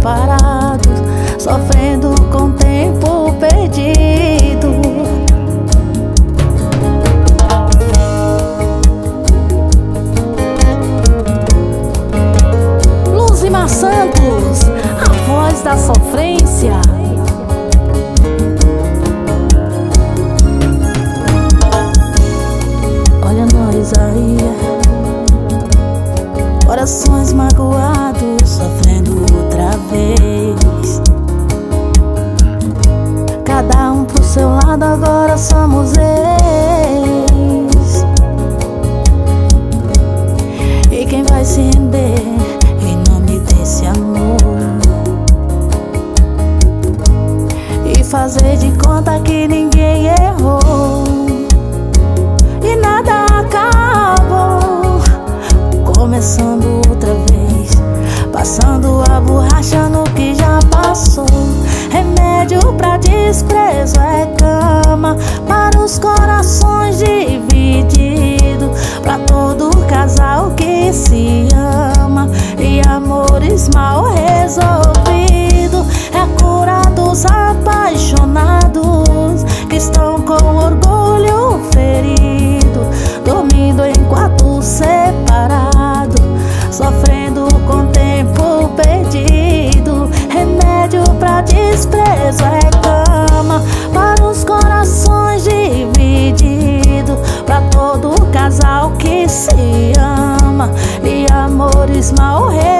separados, sofrendo com o tempo perdido. Luzimar Santos, a voz da sofrência. Olha nós aí, corações magoados, sofrendo outra vez. Cada um pro seu lado, agora somos ex. E quem vai se render em nome desse amor e fazer de conta que ninguém errou e nada acabou, começando outra vez, passando a borracha no que já passou. Remédio pra desprezo é cama para os corações divididos, pra todo casal que se ama e amores mal resolvidos. É a cura dos apaixonados que estão com orgulho ferido, dormindo em quartos separados, sofrendo com o tempo perdido. Remédio pra desprezo é cama para os corações divididos, pra todo casal que se ama e amores mal resolvidos.